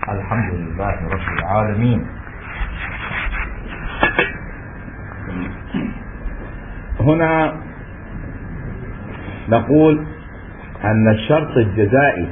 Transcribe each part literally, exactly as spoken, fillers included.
الحمد لله رب العالمين. هنا نقول أن الشرط الجزائي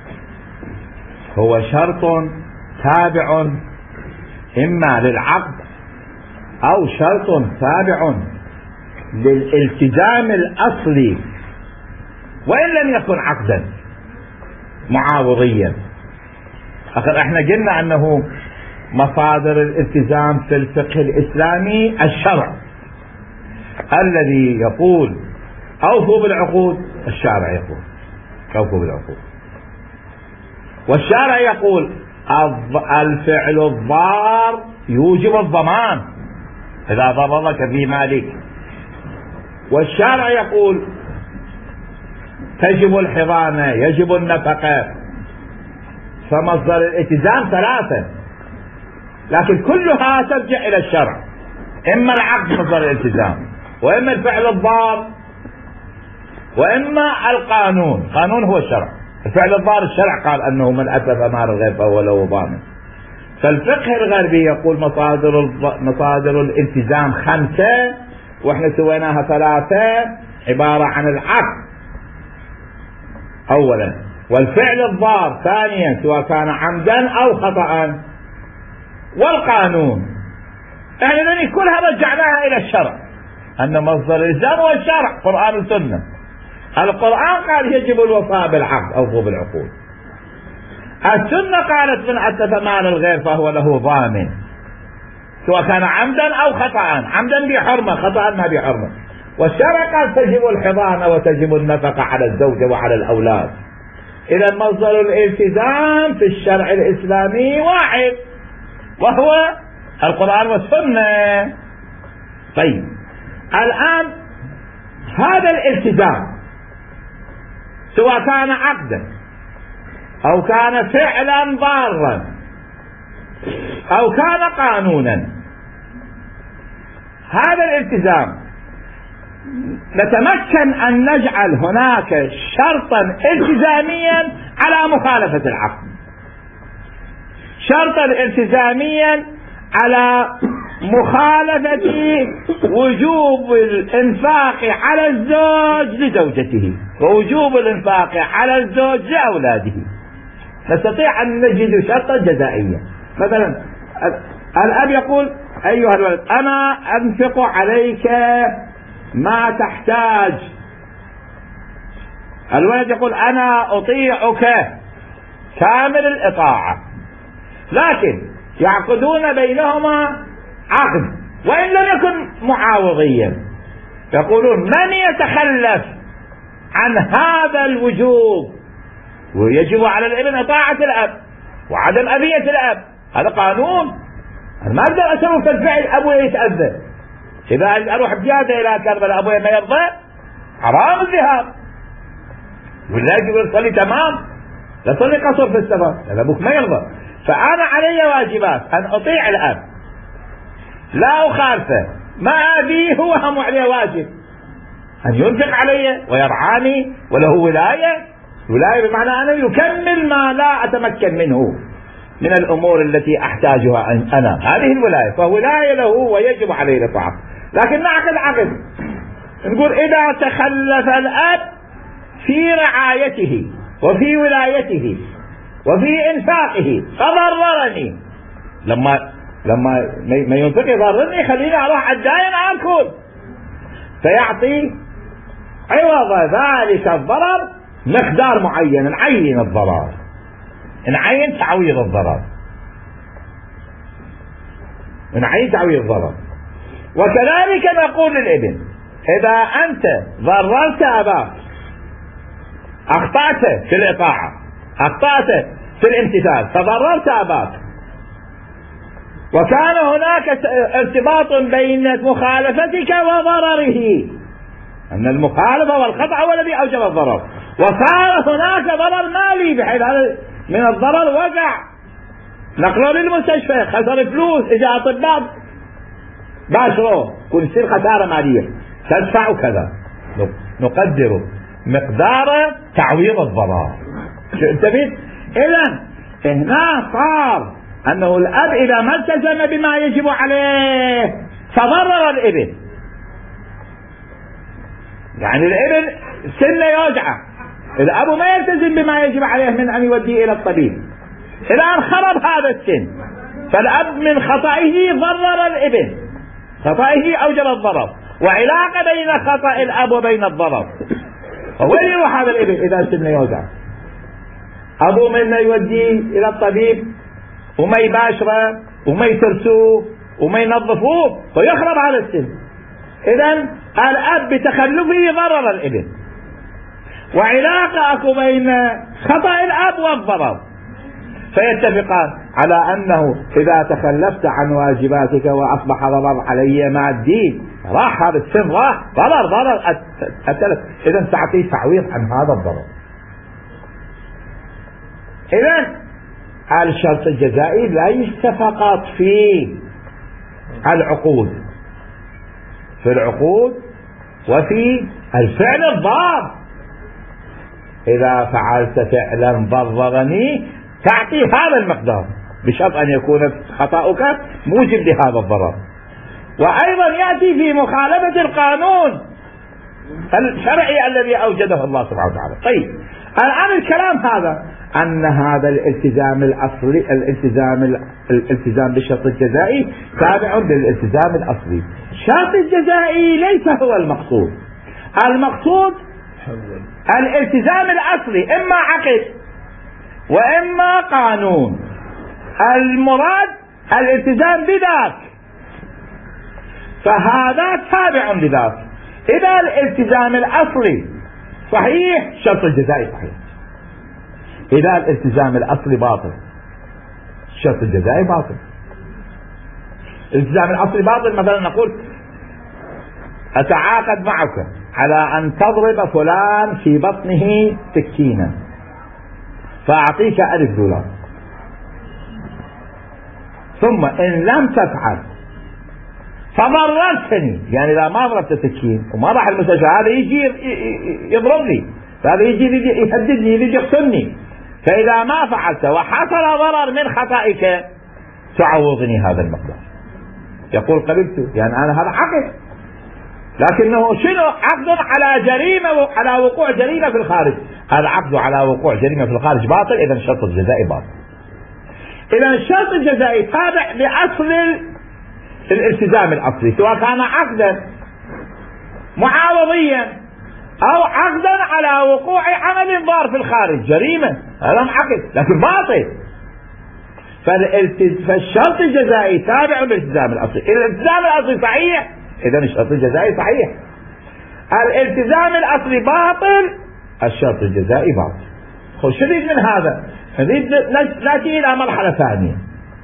هو شرط تابع إما للعقد أو شرط تابع للالتزام الأصلي وإن لم يكن عقدا معاوضيا. أخذ احنا قلنا أنه مصادر الالتزام في الفقه الإسلامي الشرع الذي يقول أوفوا بالعقود، الشارع يقول أوفوا بالعقود، والشارع يقول الفعل الضار يوجب الضمان إذا ضررك في مالك، والشارع يقول تجب الحضانة يجب النفقة. فمصدر الالتزام ثلاثة، لكن كلها ترجع إلى الشرع، إما العقد مصدر الالتزام، وإما الفعل الضار، وإما القانون. قانون هو الشرع. الفعل الضار الشرع قال أنه من أتلف مال الغير فهو له ضامن. فالفقه الغربي يقول مصادر مصادر الالتزام خمسة واحنا سويناها ثلاثة، عبارة عن العقد أولا، والفعل الضار ثانيا سواء كان عمدا أو خطأ، والقانون. يعني كلها رجعناها إلى الشرع، أن مصدر الإلزام هو الشرع، قرآن وسنة. القرآن قال يجب الوفاء بالعقد أو بالعقود، السنة قالت من أتلف مال الغير فهو له ضامن سواء كان عمدا أو خطأ، عمدا بحرمة خطأ ما بحرمة، والشرع قال تجب الحضانة وتجب النفقة على الزوجة وعلى الأولاد. إذا مصدر الالتزام في الشرع الإسلامي واحد وهو القرآن والسنة. طيب الآن هذا الالتزام سواء كان عقدا أو كان فعلا ضارا أو كان قانونا، هذا الالتزام نتمكن أن نجعل هناك شرطا التزاميا على مخالفة العقد، شرطا التزاميا على مخالفة وجوب الإنفاق على الزوج لزوجته ووجوب الإنفاق على الزوج لأولاده. نستطيع أن نجد شرطا جزائيا. مثلا الأب يقول أيها الولد أنا أنفق عليك ما تحتاج، الولد يقول أنا أطيعك كامل الإطاعة، لكن يعقدون بينهما عقد وإن لم يكن معاوضيا، يقولون من يتخلف عن هذا الوجوب ويجب على الابن إطاعة الأب وعدم أبية الأب، هذا قانون. أنا ما أقدر أسوي الفعل أبوي يتأذى، إذا أروح بجادة إلى كربلاء أبوي ما يرضى حرام الذهاب، ولا يقول صلي تمام لا صلي قصر في السفر، هذا أبوك ما يرضى. فأنا علي واجبات أن أطيع الأب لا أخالفه، ما أبيه هو هم عليه واجب أن ينفق علي ويرعاني وله ولاية. ولاية بمعنى أنه يكمل ما لا أتمكن منه من الأمور التي أحتاجها أنا، هذه الولاية، فولاية له ويجب عليه الإطاعة. لكن نعقد عقد نقول إذا تخلف الأب في رعايته وفي ولايته وفي إنفاقه فضررني، لما لما ما ينفق يضررني خليني أروح عالداين أكل، فيعطي عوض ذلك الضرر مقدار معين، نعين الضرر، نعين تعويض الضرر، نعين تعويض الضرر. وكذلك نقول للابن إذا أنت ضررت أباك، أخطأت في الإطاعة، أخطأت في الامتثال، فضررت أباك، وكان هناك ارتباط بين مخالفتك وضرره، أن المخالفة والخطأ هو الذي أوجب الضرر، وصار هناك ضرر مالي بحيث هذا من الضرر وقع، نقله للمستشفى، خسر فلوس، إجا أطباء باشروه، كل يصير خسارة مالية تدفع كذا، نقدر مقدار تعويض الضرر. انتبه. إذن هنا صار أنه الأب إذا ما التزم بما يجب عليه تضرر الابن. يعني الابن سنة يوجعه، الأب ما يلتزم بما يجب عليه من أن يوديه إلى الطبيب، الآن خرب هذا السن، فالأب من خطئه ضرر الابن، خطئه أوجب الضرر، وعلاقة بين خطأ الأب وبين الضرر. وين يروح هذا الابن إذا سنة يوجعه؟ أبو منه يوديه إلى الطبيب وما يباشره وما يترسوه وما ينظفوه ويخرب هذا السن. إذن الأب بتخلفه ضرر الابن، وعلاقة أكو بين خطأ الأب والضرر، فيتفقان على أنه إذا تخلفت عن واجباتك وأصبح ضرر علي مع الدين، راح هذا السن، راح ضرر ضرر التلف، إذن تعطيه تعويض عن هذا الضرر. إذن الشرط الجزائي ليس فقط في العقود، في العقود وفي الفعل الضار. إذا فعلت فعلا ضررني تعطي هذا المقدار، بشرط أن يكون خطأك موجب لهذا الضرر. وأيضا يأتي في مخالفة القانون الشرعي الذي أوجده الله سبحانه وتعالى. طيب الآن الكلام هذا أن هذا الالتزام الأصلي، الالتزام الالتزام بالشرط الجزائي تابع للالتزام الأصلي. الشرط الجزائي ليس هو المقصود، المقصود الالتزام الأصلي، إما عقد وإما قانون، المراد الالتزام بذاك، فهذا تابع لذاك. إذا الالتزام الأصلي صحيح الشرط الجزائي صحيح، إذا الالتزام الأصلي باطل الشرط الجزائي باطل. الالتزام الأصلي باطل، مثلا نقول أتعاقد معك على أن تضرب فلان في بطنه سكينا فأعطيك ألف دولار، ثم إن لم تفعل فضررتني، يعني إذا ما ضربت سكين وما راح المستشفى هذا يجي يضربني، هذا يجي يهددني يجي يقتلني، فإذا ما فعلت وحصل ضرر من خطئك تعوضني هذا المقدار. يقول قبلت، يعني أنا هذا عقد، لكنه شنو؟ عقد على جريمة، على وقوع جريمة في الخارج. هذا عقد على وقوع جريمة في الخارج باطل، إذا الشرط الجزائي باطل. إذا الشرط الجزائي تابع لأصل الالتزام الأصلي، سواء كان عقدا معاوضيا أو عقدا على وقوع عمل ضار في الخارج، جريمة، هذا عقد لكن باطل. فالشرط الجزائي تابع للالتزام الأصلي. الالتزام الأصلي صحيح، إذا الشرط الجزائي صحيح. الالتزام الأصلي باطل، الشرط الجزائي باطل. خو شو نريد من هذا؟ نريد نأتي إلى مرحلة ثانية.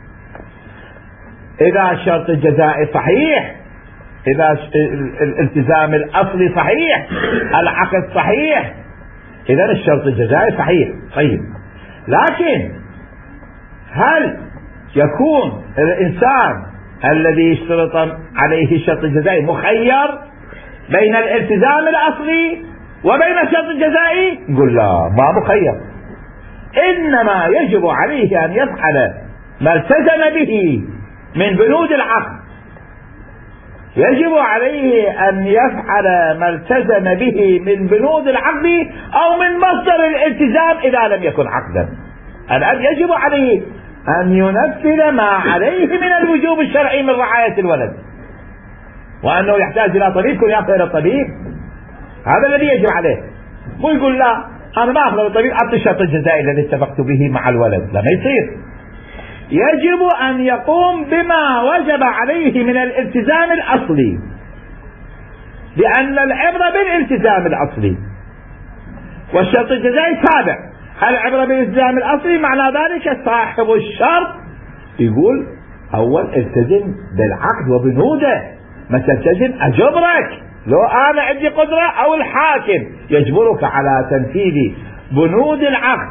إذا الشرط الجزائي صحيح، إذا الالتزام الأصلي صحيح، العقد صحيح، إذا الشرط الجزائي صحيح. طيب لكن هل يكون الإنسان الذي يشترط عليه الشرط الجزائي مخير بين الالتزام الأصلي وبين الشرط الجزائي؟ نقول لا، ما مخير، إنما يجب عليه أن يفعل ما التزم به من بنود العقد، يجب عليه أن يفعل ما التزم به من بنود العقد أو من مصدر الالتزام إذا لم يكن عقدا. الآن يجب عليه أن ينفذ ما عليه من الوجوب الشرعي من رعاية الولد، وأنه يحتاج إلى طبيب كن يأخذ إلى الطبيب، هذا الذي يجب عليه. مو يقول لا أنا ما أخذ الطبيب أعطي الشرط الجزائي الذي اتفقت به مع الولد، لا ما يصير. يجب أن يقوم بما وجب عليه من الالتزام الأصلي، لأن العبرة بالالتزام الأصلي والشرط الجزائي تابع. العبرة بالالتزام الأصلي معنى ذلك صاحب الشرط يقول أول التزم بالعقد وبنوده، ما تلتزم أجبرك، لو أنا عندي قدرة أو الحاكم يجبرك على تنفيذ بنود العقد.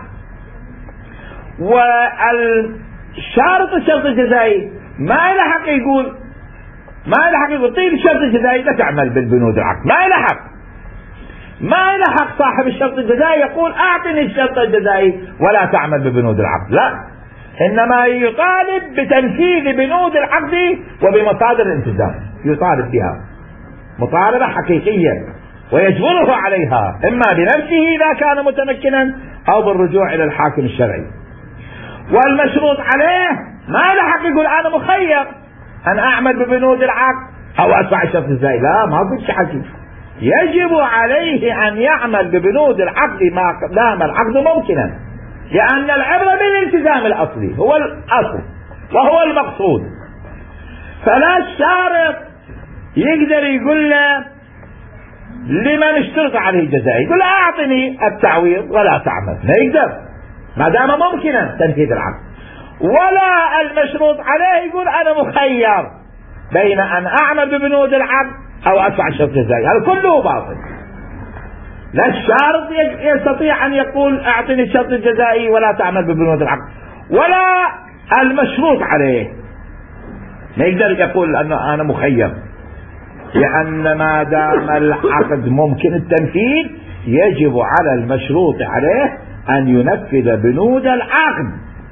والشرط الشرط الجزائي ما له حق يقول، ما له حق يقول طيب الشرط الجزائي لا تعمل بالبنود العقد، ما له حق، ما له حق صاحب الشرط الجزائي يقول أعطني الشرط الجزائي ولا تعمل ببنود العقد، لا، إنما يطالب بتنفيذ بنود العقد وبمصادر الالتزام، يطالب بها مطالبة حقيقية ويجبره عليها، إما بنفسه إذا كان متمكنا أو بالرجوع إلى الحاكم الشرعي. والمشروط عليه ما له حق يقول أنا مخير أن أعمل ببنود العقد أو أدفع الشرط الجزائي، لا، ما في حكي. يجب عليه أن يعمل ببنود العقد ما دام العقد ممكنا، لأن العبرة بالالتزام الأصلي هو الأصل وهو المقصود. فلا الشارط يقدر يقول له لمن اشترط عليه الجزائي يقول له أعطني التعويض ولا تعمل، ما يقدر ما دام ممكنا تنفيذ العقد. ولا المشروط عليه يقول أنا مخير بين أن أعمل ببنود العقد أو أدفع الشرط الجزائي، هذا كله باطل. لا الشارط يستطيع أن يقول أعطني الشرط الجزائي ولا تعمل ببنود العقد، ولا المشروط عليه ما يقدر يقول أنه أنا مخير، لأن ما دام العقد ممكن التنفيذ يجب على المشروط عليه أن ينفذ بنود العقد،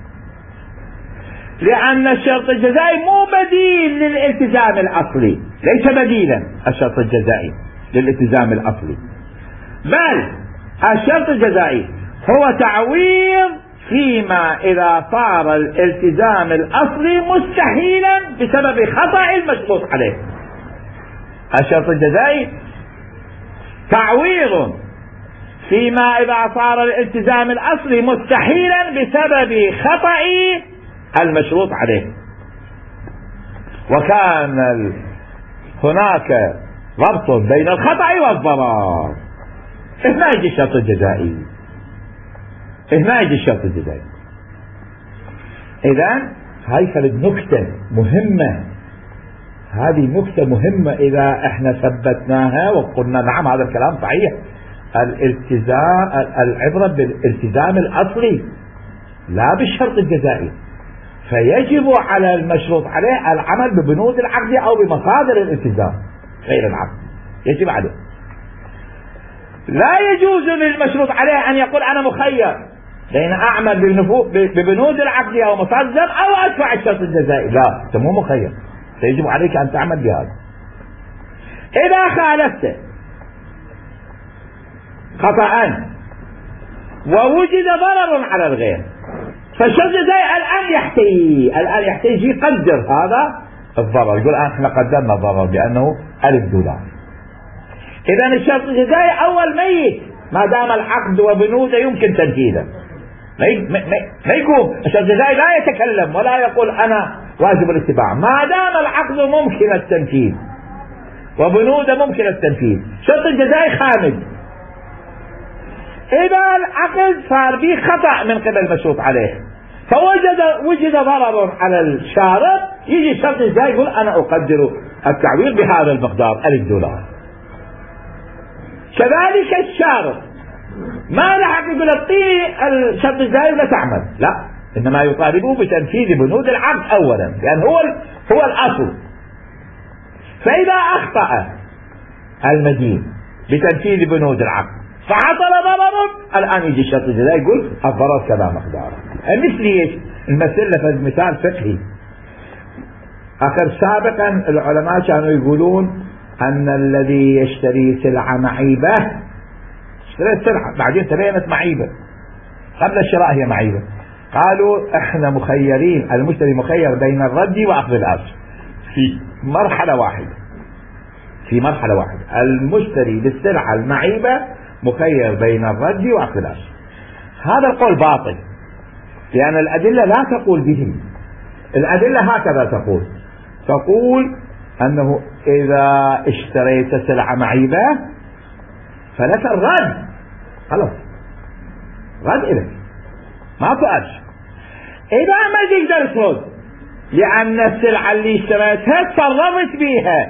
لأن الشرط الجزائي مو بديل للالتزام الأصلي، ليس بديلا الشرط الجزائي للالتزام الأصلي، بل الشرط الجزائي هو تعويض فيما إذا صار الالتزام الأصلي مستحيلا بسبب خطأ المشروط عليه. الشرط الجزائي تعويض فيما إذا صار الالتزام الأصلي مستحيلا بسبب خطأ المشروط عليه. وكان هناك ربط بين الخطأ والضرر، هنا يجي الشرط الجزائي، هنا يجي الشرط الجزائي. إذن هاي كانت نكتة مهمة، هذه نكتة مهمة إذا احنا ثبتناها وقلنا نعم هذا الكلام صحيح، الالتزام العبرة بالالتزام الأصلي لا بالشرط الجزائي، فيجب على المشروط عليه العمل ببنود العقد أو بمصادر الالتزام غير العقد، يجب عليه. لا يجوز للمشروط عليه أن يقول أنا مخير بين أعمل ببنود العقد أو مصادر الالتزام أو أدفع الشرط الجزائي، لا، أنت مو مخير، فيجب عليك أن تعمل بهذا. إذا خالفت خطأ ووجد ضرر على الغير فالشرط الجزائي الآن يحتاج الآن يحتاج يقدر هذا الضرر، يقول الآن احنا قدرنا الضرر بأنه ألف دولار. إذن الشرط الجزائي أول ميت ما دام العقد وبنوده يمكن تنفيذه، ما يقوم الشرط الجزائي لا يتكلم ولا يقول أنا واجب الاتباع، ما دام العقد ممكن التنفيذ وبنوده ممكن التنفيذ، الشرط الجزائي خامد. إذا العقد صار به خطأ من قبل المشروط عليه فوجد وجد ضرر على الشارط، يجي الشرط الجزائي يقول أنا أقدر التعويض بهذا المقدار ألف دولار. كذلك الشارط ما له حق يقول اعطيني الشرط الجزائي ولا تعمل، لا، إنما يطالبه بتنفيذ بنود العقد أولا، لأن هو هو الأصل. فإذا أخطأ المدين بتنفيذ بنود العقد فحصل ضرر، الآن يجي الشرط الجزائي يقول الضرر كذا مقداره. مثل ايش؟ المثل مثال فقهي. آخر سابقا العلماء كانوا يقولون أن الذي يشتري سلعة معيبة، اشتريت سلعة بعدين تبينت معيبة، قبل الشراء هي معيبة، قالوا احنا مخيرين، المشتري مخير بين الرد وأخذ الأجر في مرحلة واحدة، في مرحلة واحدة المشتري للسلعة المعيبة مخير بين الرد وأخذ الأجر. هذا القول باطل، لأن الأدلة لا تقول به، الأدلة هكذا تقول، تقول أنه إذا اشتريت سلعة معيبة فلك الرد، خلاص رد إليك ما تؤجر. إذا ما تقدر ترد لأن السلعة اللي اشتريتها تصرفت بيها،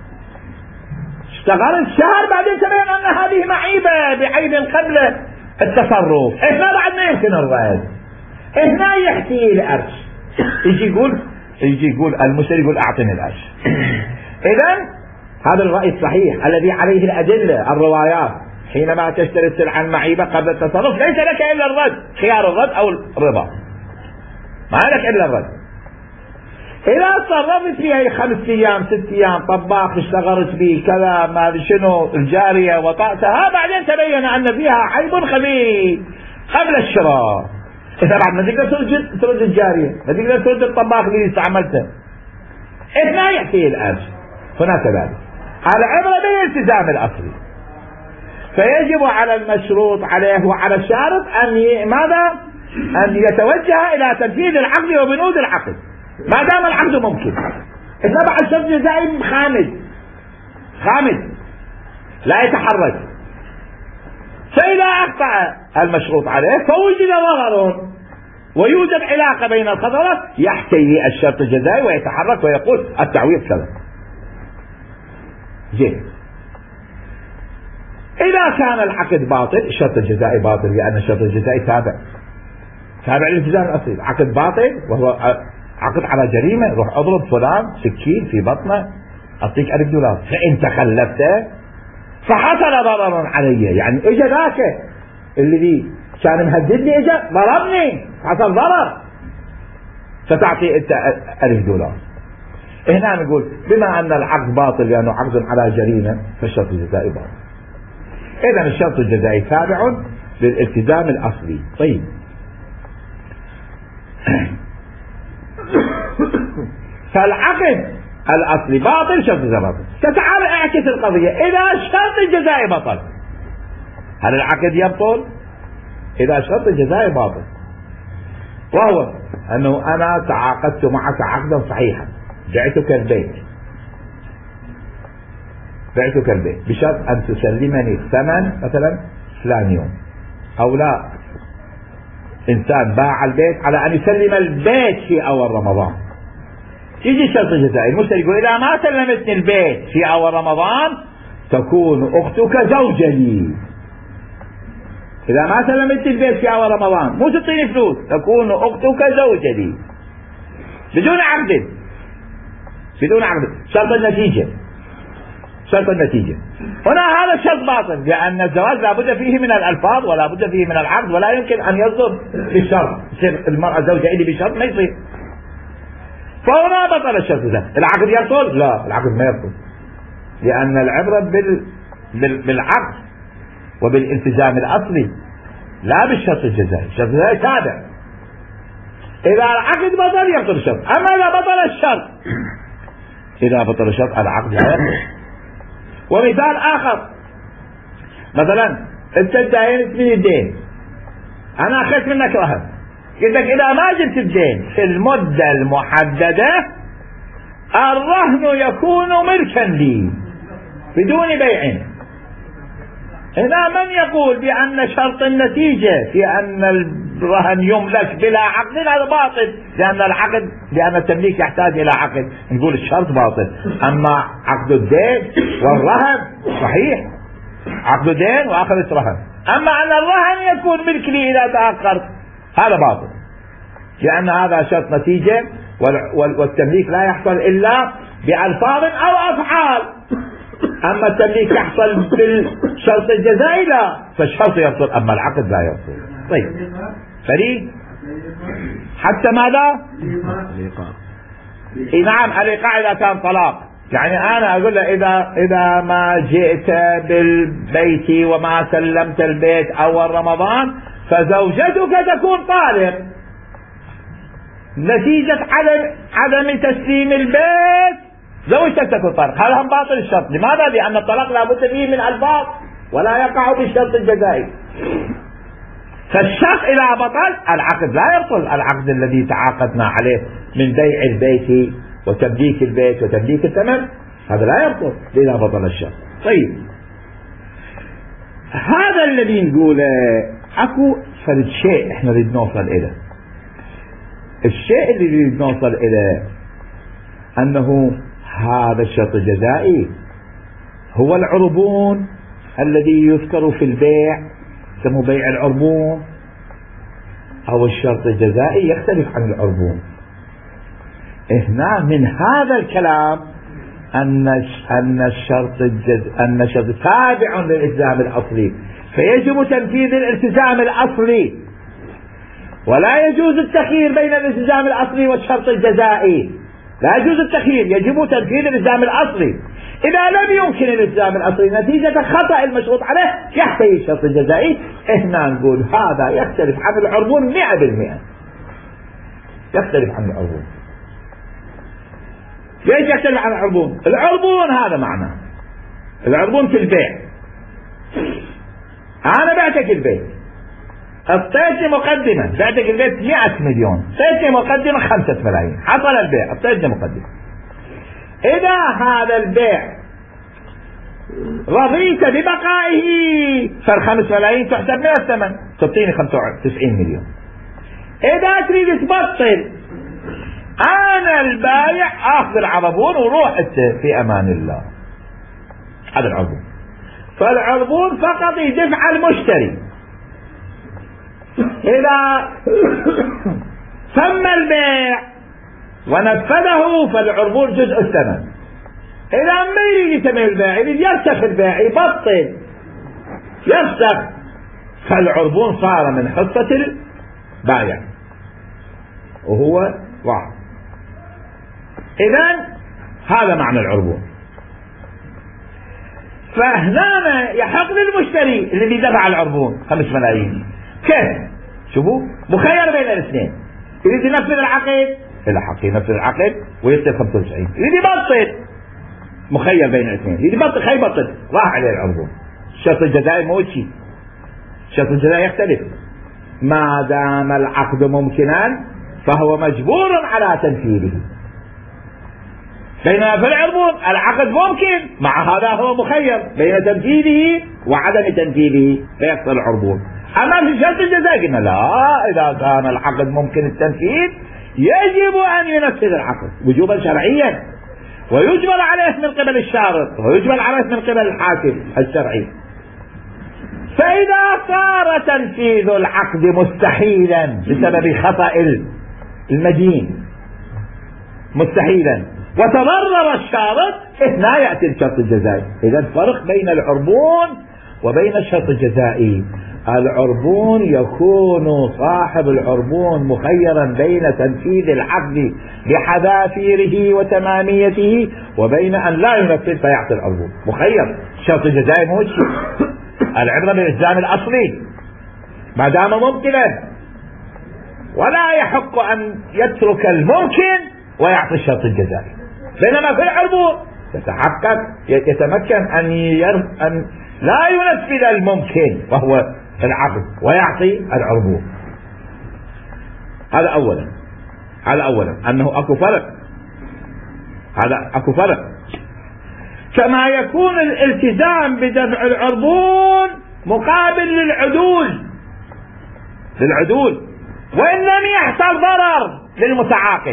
اشتغلت شهر بعدين تبين أن هذه معيبة بعيب قبل التصرف، هنا بعد ما يمكن الرد، هنا يحكي الأرش، يجي يقول يجي يقول المشتري يقول أعطني الأرش. إذن هذا الرأي الصحيح الذي عليه الأدلة الروايات، حينما تشتري السلعة المعيبة قبل التصرف ليس لك إلا الرد، خيار الرد أو الرضا. ما لك إلا الرد. إذا تصرفت فيها خمس أيام ست أيام طباخ اشتغلت به كذا ما شنو الجارية وطأتها، بعدين تبين أن فيها عيب خبيث قبل الشراء، إذا بعد ما تقدر ترد الجارية، ما تقدر ترد الطباخ اللي استعملته، إثناء يأتي الأجر. هنا كذلك العبرة بالالتزام الأصلي، فيجب على المشروط عليه وعلى الشارط أن ي... ماذا؟ أن يتوجه إلى تنفيذ العقد وبنود العقد ما دام العقد ممكن. إذا بعد الشرط الجزائي خامد خامد لا يتحرك، فإذا أخطأ المشروط عليه فوجد ضرر ويوجد علاقة بين الخطرات، يحتوي الشرط الجزائي ويتحرك ويقول التعويض كذا. زين، إذا كان العقد باطل الشرط الجزائي باطل، لأن الشرط الجزائي تابع تابع للالتزام الأصلي. العقد باطل وهو عقد على جريمة، روح اضرب فلان سكين في بطنه أعطيك ألف دولار، فإن تخلفت فحصل ضرر علي، يعني إجا ذاك الذي كان مهددني إجا ضربني، حصل ضرر، فتعطي أنت ألف دولار. هنا نقول بما أن العقد باطل لأنه عقد على جريمة فالشرط الجزائي باطل. إذن الشرط الجزائي تابع للالتزام الأصلي. طيب فالعقد الأصلي باطل، شرط الجزائي باطل. فتعال اعكس القضية، إذا الشرط الجزائي بطل هل العقد يبطل؟ إذا الشرط الجزائي باطل، وهو أنه أنا تعاقدت معك عقدا صحيحا، بعتك البيت بعتك البيت بشرط أن تسلمني الثمن مثلا فلان يوم، أو لا، إنسان باع البيت على أن يسلم البيت في أول رمضان، يجي الشرط الجزائي المشتري يقول إذا ما سلمتني البيت في أول رمضان تكون أختك زوجة لي. إذا ما سلمتني البيت في أول رمضان مو تعطيني فلوس، تكون أختك زوجة لي بدون عقد بدون عقد. شرط النتيجة شرط النتيجة هنا هذا الشرط باطل، لأن الزواج لا بد فيه من الألفاظ ولا بد فيه من العقد، ولا يمكن أن يصدر بالشرط، يصير المرأة زوجة إلي بشرط ما يصير، فهنا بطل الشرط ده. العقد يبطل؟ لا، العقد ما يبطل، لأن العبرة بال... بال... بالعقد وبالالتزام الأصلي لا بالشرط الجزائي. الشرط الجزائي تابع، إذا العقد بطل يبطل الشرط. أما إذا بطل الشرط إذا بطل الشرط العقد لا يبطل. ومثال آخر، مثلا أنت داينت من الدين، أنا أخذت منك رهن، قلت لك إذا ما جبت الدين في المدة المحددة الرهن يكون ملكا لي بدون بيع. هنا من يقول بأن شرط النتيجة في أن الرهن يملك بلا عقد هذا باطل، لأن العقد لأن التمليك يحتاج إلى عقد، نقول الشرط باطل. أما عقد الدين والرهن صحيح، عقد دين وأخذت رهن، أما أن الرهن يكون ملك لي إذا تأخرت هذا باطل، لأن هذا شرط نتيجة، والتمليك لا يحصل إلا بألفاظ أو أفعال، أما التمليك يحصل بالشرط الجزائي لا، فالشرط يبطل أما العقد لا يبطل. طيب فريد حتى ماذا؟ الإيقاع. نعم الإيقاع إذا كان طلاق، يعني أنا أقول له إذا إذا ما جئت بالبيت وما سلمت البيت أول رمضان فزوجتك تكون طالق، نتيجة عدم عدم تسليم البيت زوجتك تكون طالق. هذا هم باطل الشرط. لماذا؟ لأن الطلاق لا بد فيه من ألفاظ ولا يقع بالشرط الجزائي. فالشرط إذا بطل العقد لا يبطل، العقد الذي تعاقدنا عليه من بيع البيت وتمليك البيت وتمليك الثمن هذا لا يبطل إذا بطل الشرط. طيب هذا الذي نقوله اكو فرد شيء احنا نريد نوصل إليه. الشيء اللي نريد نوصل إليه أنه هذا الشرط الجزائي هو العربون الذي يذكر في البيع يسموه بيع العربون، أو الشرط الجزائي يختلف عن العربون. هنا من هذا الكلام أن أن الشرط الجز أن الشرط تابع للالتزام الأصلي، فيجب تنفيذ الالتزام الأصلي ولا يجوز التخيير بين الالتزام الأصلي والشرط الجزائي، لا يجوز التخيير، يجب تنفيذ الالتزام الأصلي. إذا لم يمكن الالتزام الأصلي نتيجة خطأ المشروط عليه يحتوي الشرط الجزائي. هنا نقول هذا يختلف عن العربون مئة بالمئة، يختلف عن العربون. ليش يختلف عن العربون؟ العربون هذا معناه العربون في البيع، أنا بعتك البيت، اعطيتني مقدمة، بعتك البيت مئة مليون، اعطيتني مقدمة خمسة ملايين، حصل البيع، اعطيتني مقدمة. إذا هذا البيع رضيت ببقائه فالخمس ملايين تحسب من الثمن، تعطيني خمسة وتسعين مليون. إذا تريد تبطل أنا البايع آخذ العربون وروح في أمان الله. هذا العربون. فالعربون فقط يدفع المشتري، إذا تم البيع ونفذه فالعربون جزء الثمن. إذا ما يريد يتم البيع، يريد يرسخ البيع، يبطل يرسخ، فالعربون صار من حصة البائع وهو واحد. إذن هذا معنى العربون. فهنا يحق للمشتري اللي دفع العربون خمس ملايين كيف؟ شوفوا مخير بين الاثنين، يريد ينفذ العقد إلى حق ينفذ العقد ويصير خمسة وتسعين، يريد يبطل مخير بين الاثنين، يريد يبطل خي يبطل راح عليه العربون. الشرط الجزائي مو شيء، الشرط الجزائي يختلف، ما دام العقد ممكنا فهو مجبور على تنفيذه، بينما في العربون العقد ممكن، مع هذا هو مخير بين تنفيذه وعدم تنفيذه فيحصل العربون. أما في الشرط الجزائي قلنا لا، إذا كان العقد ممكن التنفيذ يجب أن ينفذ العقد وجوبا شرعيا، ويجبر عليه من قبل الشارط، ويجبر عليه من قبل الحاكم الشرعي. فإذا صار تنفيذ العقد مستحيلا بسبب خطأ المدين مستحيلا وتضرر الشارط، هنا يأتي الشرط الجزائي. إذا فرق بين العربون وبين الشرط الجزائي. العربون يكون صاحب العربون مخيرا بين تنفيذ العقد بحذافيره وتماميته وبين أن لا ينفذ فيعطي العربون، مخير. الشرط الجزائي مو شيء، العبرة بالإلزام الأصلي ما دام ممكنا، ولا يحق أن يترك الممكن ويعطي الشرط الجزائي. بينما في العربون يتحقق يتمكن أن, ير... أن لا ينفذ الممكن وهو العقد ويعطي العربون. هذا أولا، هذا أولا أنه أكو فرق، هذا أكو فرق. كما يكون الالتزام بدفع العربون مقابل للعدول للعدول وإن لم يحصل ضرر للمتعاقد.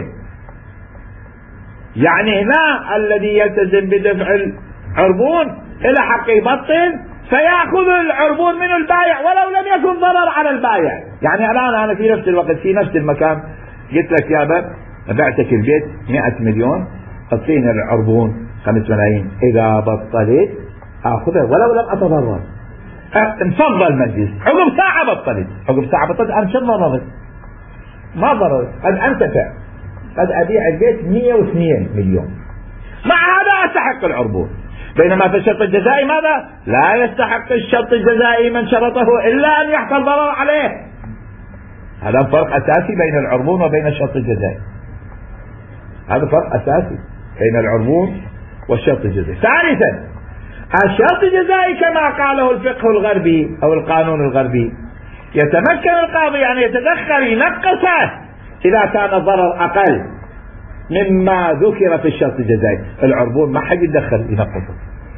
يعني هنا الذي يلتزم بدفع العربون إلى حق يبطل فيأخذ العربون من البائع ولو لم يكن ضرر على البائع. يعني الآن أنا في نفس الوقت في نفس المكان قلت لك يا باب بعتك البيت مئة مليون، اعطيني العربون خمس ملايين، إذا بطلت أخذها ولو لم أتضرر. انفضل مجلس، عقب ساعة بطلت، عقب ساعة بطلت أنا شو ضررت؟ ما ضررت، قد أنتفع، قد أبيع البيت مئة واثنين مليون، مع هذا أستحق العربون. بينما في الشرط الجزائي ماذا؟ لا يستحق الشرط الجزائي من شرطه إلا أن يحصل ضرر عليه. هذا فرق أساسي بين العربون وبين الشرط الجزائي، هذا فرق أساسي بين العربون والشرط الجزائي. ثالثا الشرط الجزائي كما قاله الفقه الغربي أو القانون الغربي يتمكن القاضي أن يتدخل ينقصه إذا كان الضرر أقل مما ذكر في الشرط الجزائي. العربون ما حد يتدخل ينقصه.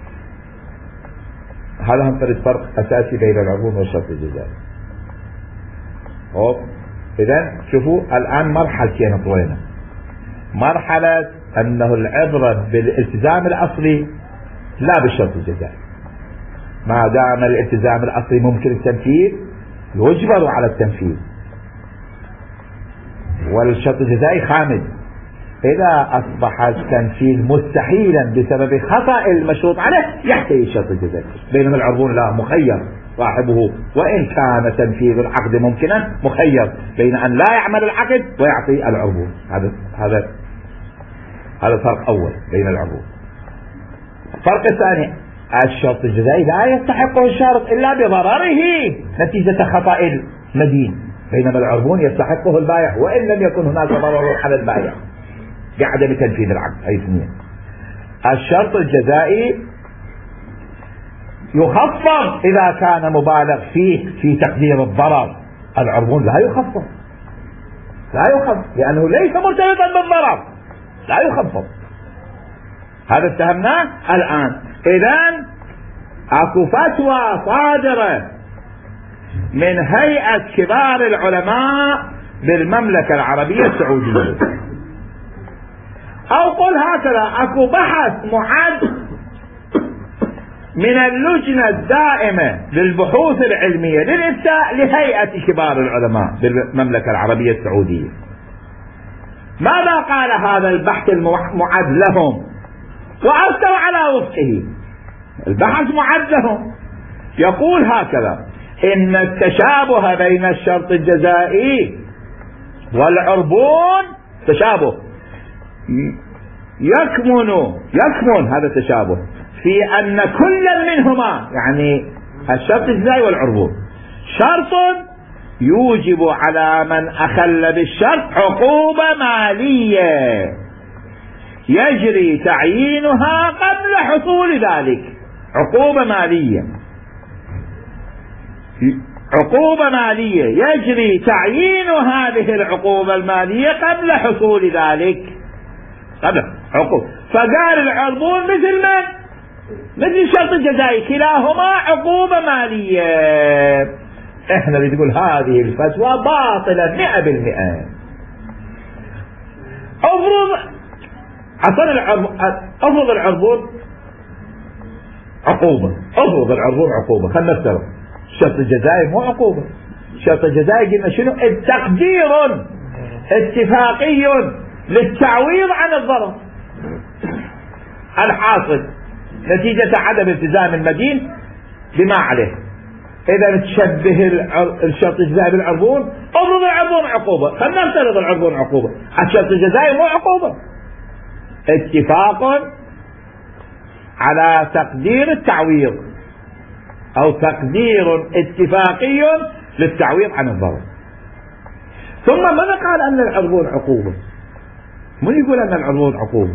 هذا هم فرق أساسي بين العربون والشرط الجزائي. إذن شوفوا الآن مرحلتين طويلة، مرحلة أنه العبرة بالالتزام الأصلي لا بالشرط الجزائي، ما دام الالتزام الأصلي ممكن التنفيذ يجبر على التنفيذ، والشرط الجزائي خامد. إذا أصبح التنفيذ مستحيلا بسبب خطأ المشروط عليه يحتوي الشرط الجزائي. بينما العربون لا، مخير صاحبه، وإن كان تنفيذ العقد ممكنا مخير بين أن لا يعمل العقد ويعطي العربون. هذا هذا هذا فرق أول بين العربون. الفرق الثاني، الشرط الجزائي لا يستحقه الشرط إلا بضرره نتيجة خطأ المدين، بينما العربون يستحقه البائع وإن لم يكن هناك ضرر على البائع بعدم تنفيذ العقد. أي اثنين. الشرط الجزائي يخفض إذا كان مبالغ فيه في تقدير الضرر، العربون لا يخفض، لا يخفض لأنه ليس مرتبطا بالضرر، لا يخفض. هذا اتهمناه. الآن إذن اكو فتوى صادرة من هيئة كبار العلماء بالمملكة العربية السعودية، أو قل هكذا، اكو بحث معد من اللجنة الدائمة للبحوث العلمية للإفتاء لهيئة كبار العلماء بالمملكة العربية السعودية. ماذا قال هذا البحث المعد لهم وأفتوا على وفقه؟ البحث معد لهم يقول هكذا: إن التشابه بين الشرط الجزائي والعربون تشابه يكمن يكمن هذا التشابه في أن كل منهما، يعني الشرط الجزائي والعربون، شرط يوجب على من أخل بالشرط عقوبة مالية يجري تعيينها قبل حصول ذلك. عقوبة مالية عقوبة مالية يجري تعيين هذه العقوبة المالية قبل حصول ذلك. قبل عقوبة. فقال العربون مثل من؟ مثل الشرط الجزائي، كلاهما عقوبة مالية. احنا اللي تقول هذه الفتوى باطلة مئة بالمئة. افرض عصر العربون افرض العربون عقوبة افرض العربون عقوبة خلنا نفترض الشرط الجزائي مو عقوبة. الشرط الجزائي قلنا شنو؟ تقدير اتفاقي للتعويض عن الضرر الحاصل نتيجة عدم التزام المدين بما عليه. إذا تشبه الشرط الجزائي بالعربون، افرض العربون عقوبة، خلنا نفترض العربون عقوبة، الشرط الجزائي مو عقوبة، اتفاق على تقدير التعويض أو تقدير اتفاقي للتعويض عن الضرر. ثم ماذا قال أن العربون عقوبة؟ من يقول أن العربون عقوبة؟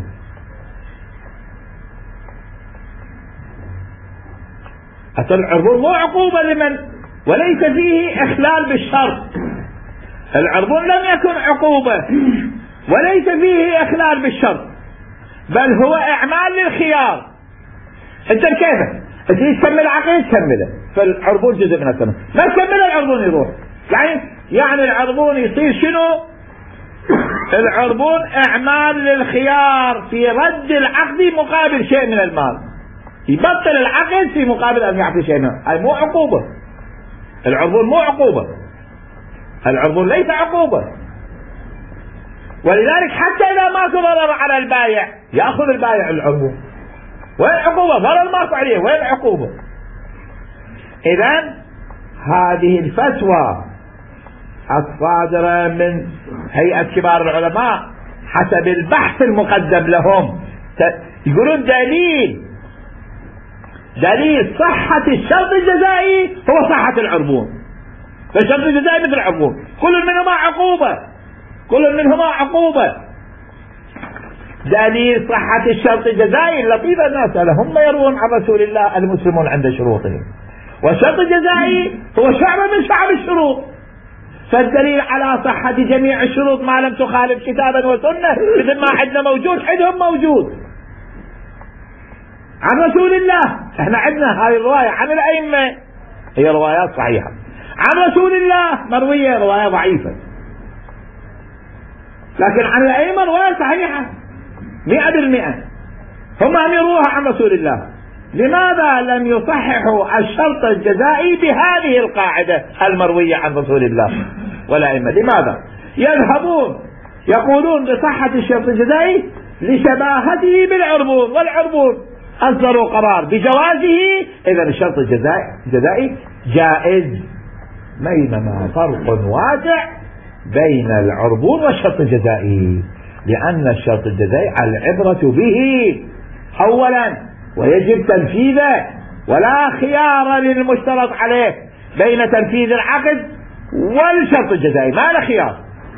أصل العربون مو عقوبة لمن وليس فيه إخلال بالشرط. العربون لم يكن عقوبة وليس فيه إخلال بالشرط، بل هو إعمال للخيار. أنت كيف تريد تكمل عقيد كمله، فالعربون جزء من الثمن، ما تكمل العربون يروح. يعني يعني العربون يصير شنو؟ العربون إعمال للخيار في رد العقد مقابل شيء من المال، يبطل العقد في مقابل أن يعطي شيء من المال. هاي مو عقوبة. العربون مو عقوبة، العربون ليس عقوبة. ولذلك حتى إذا ماكو ضرر على البائع يأخذ البائع العربون. وين العقوبة؟ ضرر ماكو عليه، وين العقوبة؟ إذن هذه الفتوى الصادرة من هيئة كبار العلماء حسب البحث المقدم لهم يقولون دليل دليل صحة الشرط الجزائي هو صحة العربون. فالشرط الجزائي مثل العربون، كل منهما عقوبة، كل منهما عقوبة. دليل صحة الشرط الجزائي لطيفة الناس هم يروون عن رسول الله المسلمون عند شروطهم، والشرط الجزائي هو شعب من شعب الشروط. فالدليل على صحة جميع الشروط ما لم تخالف كتابا وسنة، مثل ما عندنا موجود عندهم موجود عن رسول الله. احنا عندنا هذه الرواية عن الأئمة هي روايات صحيحة، عن رسول الله مروية رواية ضعيفة، لكن عن الأئمة رواية صحيحة مئة بالمئة، هم هم يروها عن رسول الله. لماذا لم يصححوا الشرط الجزائي بهذه القاعدة المروية عن رسول الله والأئمة؟ لماذا يذهبون يقولون بصحة الشرط الجزائي لشباهته بالعربون، والعربون أصدروا قرار بجوازه إذا الشرط الجزائي جائز. بينما فرق واسع بين العربون والشرط الجزائي، لأن الشرط الجزائي العبرة به أولا ويجب تنفيذه، ولا خيار للمشترط عليه بين تنفيذ العقد والشرط الجزائي، ما له خيار.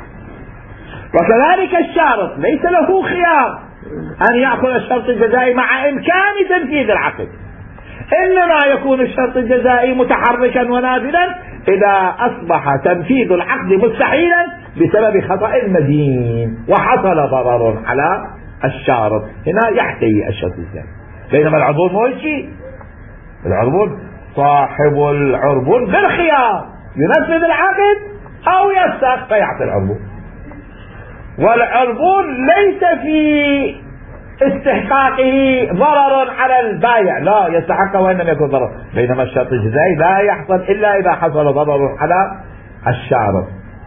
وكذلك الشارط ليس له خيار أن يأخذ الشرط الجزائي مع إمكان تنفيذ العقد، إنما يكون الشرط الجزائي متحركا ونافذا إذا أصبح تنفيذ العقد مستحيلا بسبب خطأ المدين وحصل ضرر على الشارط، هنا يحتوي الشرط الجزائي. بينما العربون مو شيء، العربون صاحب العربون بالخيار ينفذ العقد أو يفسخ فيعطي العربون، والعربون ليس في استحقاقه ضرر على البائع، لا يستحق وإن لم يكن ضرر. بينما الشرط الجزائي لا يحصل إلا إذا حصل ضرر على الشارط،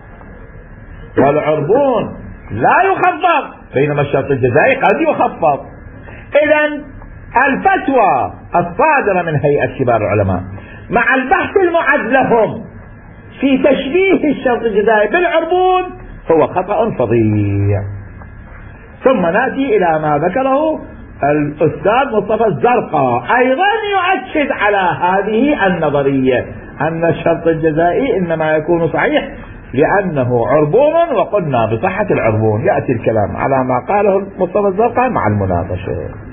والعربون لا يخفض بينما الشرط الجزائي قد يخفض. إذن الفتوى الصادرة من هيئة كبار العلماء مع البحث المعد لهم في تشبيه الشرط الجزائي بالعربون هو خطأ فظيع. ثم نأتي إلى ما ذكره الأستاذ مصطفى الزرقاء أيضا يؤكد على هذه النظرية أن الشرط الجزائي إنما يكون صحيح لأنه عربون، وقلنا بصحة العربون. يأتي الكلام على ما قاله مصطفى الزرقاء مع المناقشة.